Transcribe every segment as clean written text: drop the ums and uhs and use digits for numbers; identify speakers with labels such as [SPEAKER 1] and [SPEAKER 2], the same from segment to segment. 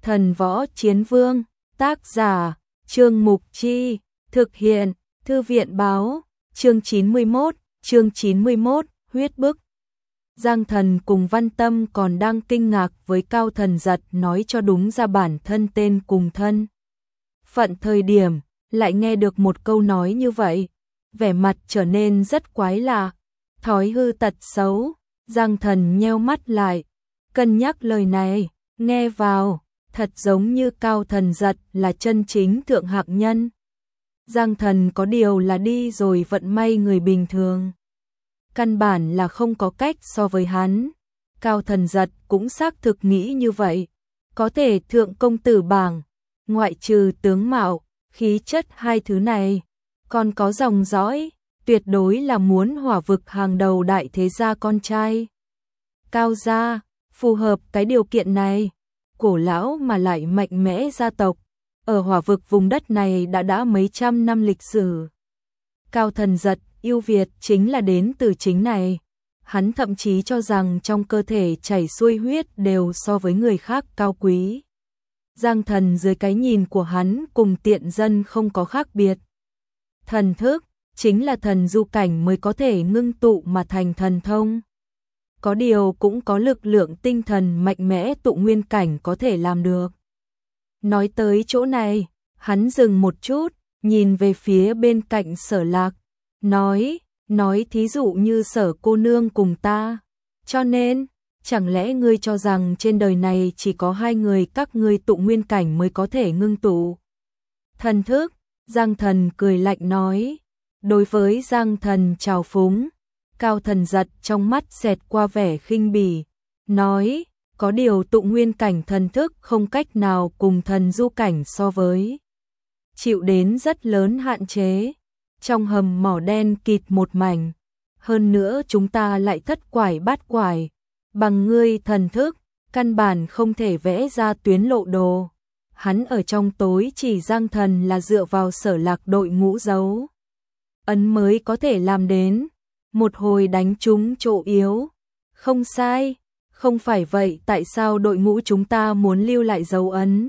[SPEAKER 1] Thần Võ Chiến Vương, tác giả, Trương Mục Chi, thực hiện, Thư viện báo, chương 91, huyết bức. Giang Thần cùng Văn Tâm còn đang kinh ngạc với Cao Thần Giật nói cho đúng ra bản thân tên cùng thân phận thời điểm, lại nghe được một câu nói như vậy, vẻ mặt trở nên rất quái lạ, thói hư tật xấu. Giang Thần nheo mắt lại, cân nhắc lời này, nghe vào, thật giống như Cao Thần Giật là chân chính thượng hạng nhân. Giang Thần có điều là đi rồi vận may người bình thường, căn bản là không có cách so với hắn. Cao Thần Giật cũng xác thực nghĩ như vậy, có thể thượng công tử bảng, ngoại trừ tướng mạo, khí chất hai thứ này, còn có dòng dõi, tuyệt đối là muốn hỏa vực hàng đầu đại thế gia con trai. Cao gia, phù hợp cái điều kiện này, cổ lão mà lại mạnh mẽ gia tộc, ở hỏa vực vùng đất này đã mấy trăm năm lịch sử. Cao Thần Giật ưu việt chính là đến từ chính này, hắn thậm chí cho rằng trong cơ thể chảy xuôi huyết đều so với người khác cao quý. Giang Thần dưới cái nhìn của hắn cùng tiện dân không có khác biệt. Thần thức chính là thần du cảnh mới có thể ngưng tụ mà thành thần thông. Có điều cũng có lực lượng tinh thần mạnh mẽ tụ nguyên cảnh có thể làm được. Nói tới chỗ này, hắn dừng một chút, nhìn về phía bên cạnh Sở Lạc, nói thí dụ như Sở cô nương cùng ta, cho nên, chẳng lẽ ngươi cho rằng trên đời này chỉ có hai người các ngươi tụ nguyên cảnh mới có thể ngưng tụ thần thức? Giang Thần cười lạnh nói. Đối với Giang Thần trào phúng, Cao Thần Giật trong mắt xẹt qua vẻ khinh bỉ, nói, có điều tụ nguyên cảnh thần thức không cách nào cùng thần du cảnh so với, chịu đến rất lớn hạn chế. Trong hầm mỏ đen kịt một mảnh, hơn nữa chúng ta lại thất quải bát quải, bằng ngươi thần thức, căn bản không thể vẽ ra tuyến lộ đồ. Hắn ở trong tối chỉ Giang Thần là dựa vào Sở Lạc đội ngũ dấu ấn mới có thể làm đến, một hồi đánh trúng chỗ yếu. Không sai, không phải vậy tại sao đội ngũ chúng ta muốn lưu lại dấu ấn?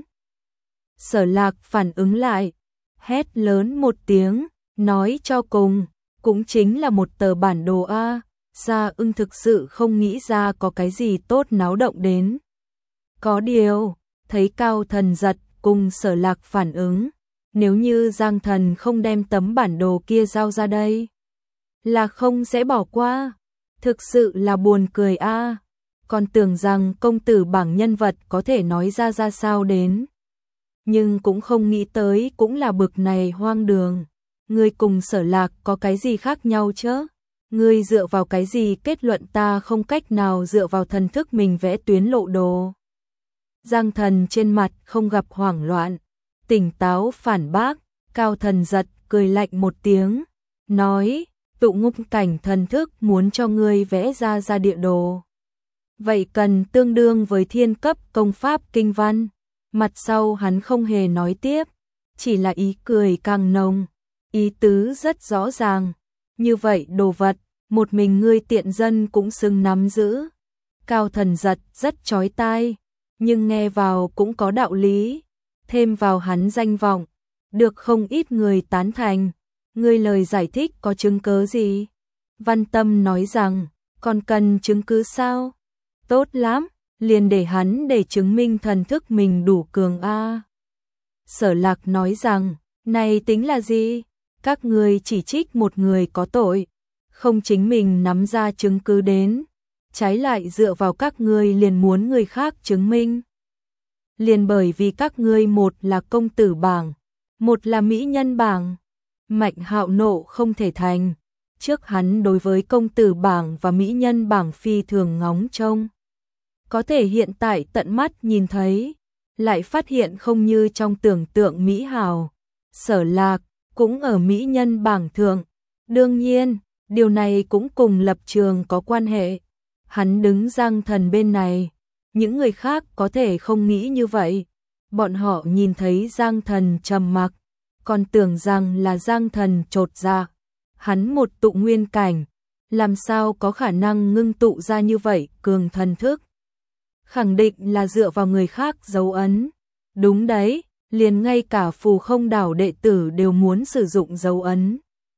[SPEAKER 1] Sở Lạc phản ứng lại, hét lớn một tiếng, nói cho cùng, cũng chính là một tờ bản đồ A. Gia Ưng thực sự không nghĩ ra có cái gì tốt náo động đến. Có điều, thấy Cao Thần Giật cùng Sở Lạc phản ứng, nếu như Giang Thần không đem tấm bản đồ kia giao ra đây, là không sẽ bỏ qua. Thực sự là buồn cười a. Còn tưởng rằng công tử bảng nhân vật có thể nói ra sao đến, nhưng cũng không nghĩ tới cũng là bực này hoang đường. Ngươi cùng Sở Lạc có cái gì khác nhau chứ? Ngươi dựa vào cái gì kết luận ta không cách nào dựa vào thần thức mình vẽ tuyến lộ đồ? Giang Thần trên mặt không gặp hoảng loạn, tỉnh táo phản bác. Cao Thần Giật cười lạnh một tiếng, nói, tụ ngục cảnh thần thức muốn cho ngươi vẽ ra địa đồ, vậy cần tương đương với thiên cấp công pháp kinh văn. Mặt sau hắn không hề nói tiếp, chỉ là ý cười càng nồng, ý tứ rất rõ ràng. Như vậy đồ vật, một mình ngươi tiện dân cũng xứng nắm giữ. Cao Thần Giật rất chói tai, nhưng nghe vào cũng có đạo lý, thêm vào hắn danh vọng, được không ít người tán thành. Ngươi lời giải thích có chứng cứ gì? Văn Tâm nói rằng, còn cần chứng cứ sao? Tốt lắm, liền để hắn để chứng minh thần thức mình đủ cường a. Sở Lạc nói rằng, này tính là gì? Các ngươi chỉ trích một người có tội, không chính mình nắm ra chứng cứ đến, trái lại dựa vào các ngươi liền muốn người khác chứng minh. Liền bởi vì các ngươi một là công tử bảng, một là mỹ nhân bảng. Mạnh Hạo nộ không thể thành, trước hắn đối với công tử bảng và mỹ nhân bảng phi thường ngóng trông. Có thể hiện tại tận mắt nhìn thấy, lại phát hiện không như trong tưởng tượng mỹ hào. Sở Lạc cũng ở mỹ nhân bảng thượng. Đương nhiên, điều này cũng cùng lập trường có quan hệ. Hắn đứng Giang Thần bên này, những người khác có thể không nghĩ như vậy. Bọn họ nhìn thấy Giang Thần trầm mặc, còn tưởng rằng là Giang Thần chột dạ. Hắn một tụ nguyên cảnh, làm sao có khả năng ngưng tụ ra như vậy cường thần thức? Khẳng định là dựa vào người khác dấu ấn. Đúng đấy, liền ngay cả Phù Không đảo đệ tử đều muốn sử dụng dấu ấn.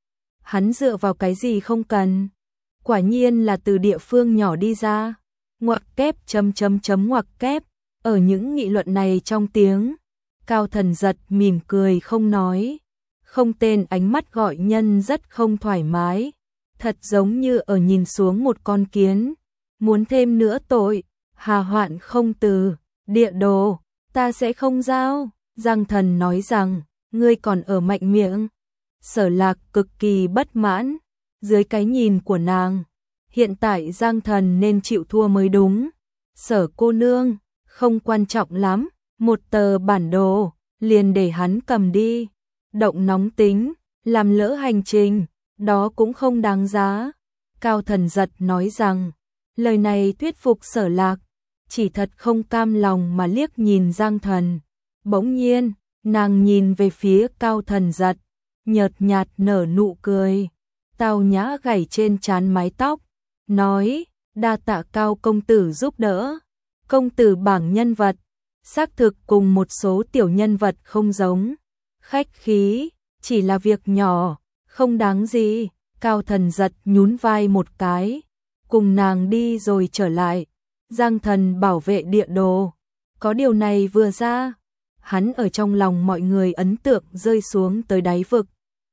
[SPEAKER 1] Hắn dựa vào cái gì không cần? Quả nhiên là từ địa phương nhỏ đi ra. Ngoặc kép ngoặc kép. Ở những nghị luận này trong tiếng, Cao Thần Giật mỉm cười không nói. Không tên ánh mắt gọi nhân rất không thoải mái. Thật giống như ở nhìn xuống một con kiến. Muốn thêm nữa tội, hà hoạn không từ, địa đồ, ta sẽ không giao. Giang Thần nói rằng, ngươi còn ở mạnh miệng. Sở Lạc cực kỳ bất mãn, dưới cái nhìn của nàng. Hiện tại Giang Thần nên chịu thua mới đúng. Sở cô nương, không quan trọng lắm, một tờ bản đồ, liền để hắn cầm đi. Động nóng tính, làm lỡ hành trình, đó cũng không đáng giá. Cao Thần Giật nói rằng, lời này thuyết phục Sở Lạc, chỉ thật không cam lòng mà liếc nhìn Giang Thần. Bỗng nhiên, nàng nhìn về phía Cao Thần Giật, nhợt nhạt nở nụ cười, tao nhã gảy trên trán mái tóc, nói, đa tạ Cao công tử giúp đỡ. Công tử bảng nhân vật, xác thực cùng một số tiểu nhân vật không giống. Khách khí, chỉ là việc nhỏ, không đáng gì. Cao Thần Giật nhún vai một cái, cùng nàng đi rồi trở lại. Giang Thần bảo vệ địa đồ. Có điều này vừa ra, hắn ở trong lòng mọi người ấn tượng rơi xuống tới đáy vực.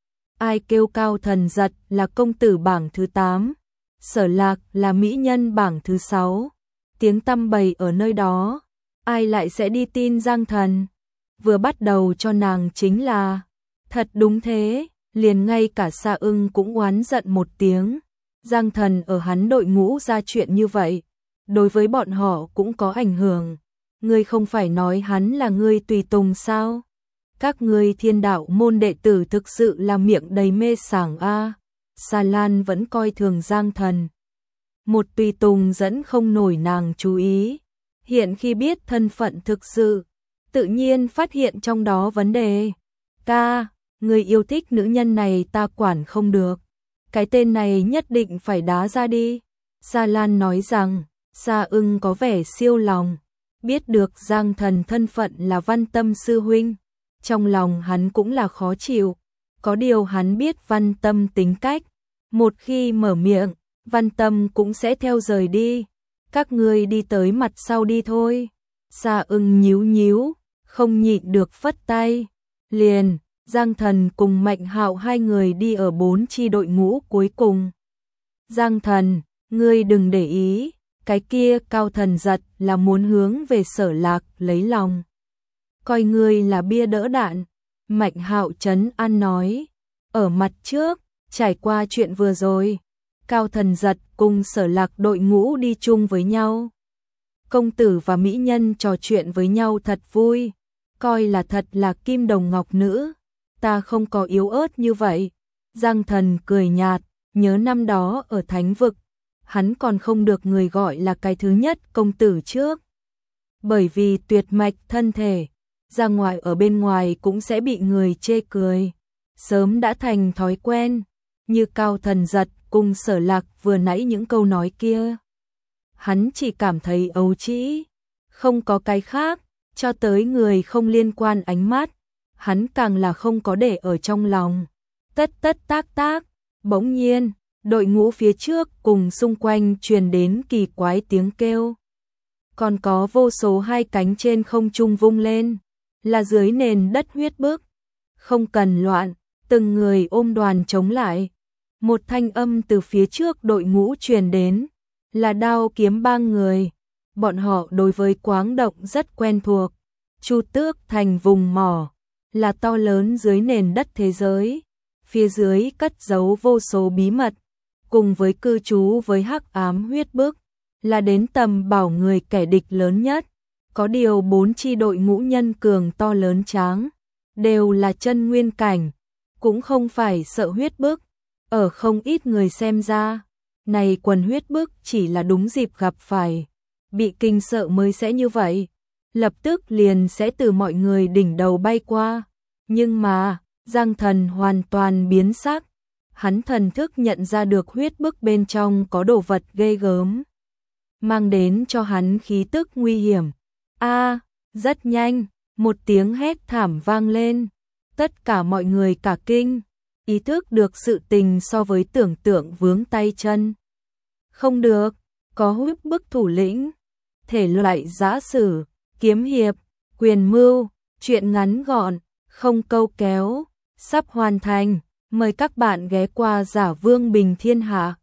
[SPEAKER 1] Ai kêu Cao Thần Giật là công tử bảng thứ 8, Sở Lạc là mỹ nhân bảng thứ 6. Tiếng tăm bầy ở nơi đó, ai lại sẽ đi tin Giang Thần? Vừa bắt đầu cho nàng chính là, thật đúng thế, liền ngay cả Sa Ưng cũng oán giận một tiếng. Giang Thần ở hắn đội ngũ ra chuyện như vậy, đối với bọn họ cũng có ảnh hưởng. Ngươi không phải nói hắn là ngươi tùy tùng sao? Các ngươi Thiên Đạo môn đệ tử thực sự là miệng đầy mê sảng a. Sa Lan vẫn coi thường Giang Thần. Một tùy tùng dẫn không nổi nàng chú ý. Hiện khi biết thân phận thực sự, tự nhiên phát hiện trong đó vấn đề. Ca, người yêu thích nữ nhân này ta quản không được. Cái tên này nhất định phải đá ra đi. Sa Lan nói rằng, Sa Ưng có vẻ siêu lòng. Biết được Giang Thần thân phận là Văn Tâm sư huynh, trong lòng hắn cũng là khó chịu. Có điều hắn biết Văn Tâm tính cách, một khi mở miệng, Văn Tâm cũng sẽ theo rời đi. Các ngươi đi tới mặt sau đi thôi. Sa Ưng nhíu nhíu, không nhịn được phất tay. Liền, Giang Thần cùng Mạnh Hạo hai người đi ở 4 chi đội ngũ cuối cùng. Giang Thần, ngươi đừng để ý, cái kia Cao Thần Giật là muốn hướng về Sở Lạc lấy lòng. Coi ngươi là bia đỡ đạn. Mạnh Hạo trấn an nói. Ở mặt trước, trải qua chuyện vừa rồi, Cao Thần Giật cùng Sở Lạc đội ngũ đi chung với nhau. Công tử và mỹ nhân trò chuyện với nhau thật vui, coi là thật là kim đồng ngọc nữ. Ta không có yếu ớt như vậy. Giang Thần cười nhạt, nhớ năm đó ở Thánh Vực, hắn còn không được người gọi là cái thứ nhất công tử trước. Bởi vì tuyệt mạch thân thể, ra ngoài ở bên ngoài cũng sẽ bị người chê cười. Sớm đã thành thói quen, như Cao Thần Giật cùng Sở Lạc vừa nãy những câu nói kia. Hắn chỉ cảm thấy ấu trĩ, không có cái khác, cho tới người không liên quan ánh mắt, hắn càng là không có để ở trong lòng. Tất tất tác tác, bỗng nhiên, đội ngũ phía trước cùng xung quanh truyền đến kỳ quái tiếng kêu. Còn có vô số hai cánh trên không trung vung lên, là dưới nền đất huyết bức. Không cần loạn, từng người ôm đoàn chống lại. Một thanh âm từ phía trước đội ngũ truyền đến, là Đao Kiếm ba người. Bọn họ đối với Quáng Động rất quen thuộc. Chu Tước thành vùng mỏ, là to lớn dưới nền đất thế giới. Phía dưới cất giấu vô số bí mật, cùng với cư trú với hắc ám huyết bức, là đến tầm bảo người kẻ địch lớn nhất. Có điều 4 chi đội ngũ nhân cường to lớn tráng, đều là chân nguyên cảnh, cũng không phải sợ huyết bức. Ở không ít người xem ra, này quần huyết bức chỉ là đúng dịp gặp phải, bị kinh sợ mới sẽ như vậy, lập tức liền sẽ từ mọi người đỉnh đầu bay qua. Nhưng mà, Giang Thần hoàn toàn biến sắc, hắn thần thức nhận ra được huyết bức bên trong có đồ vật ghê gớm, mang đến cho hắn khí tức nguy hiểm. Rất nhanh, Một tiếng hét thảm vang lên, tất cả mọi người cả kinh, ý thức được sự tình so với tưởng tượng vướng tay chân. Không được, có huyết bức thủ lĩnh, thể loại giã sử, kiếm hiệp, quyền mưu, truyện ngắn gọn, không câu kéo, sắp hoàn thành, mời các bạn ghé qua Giả Vương Bình Thiên Hạ.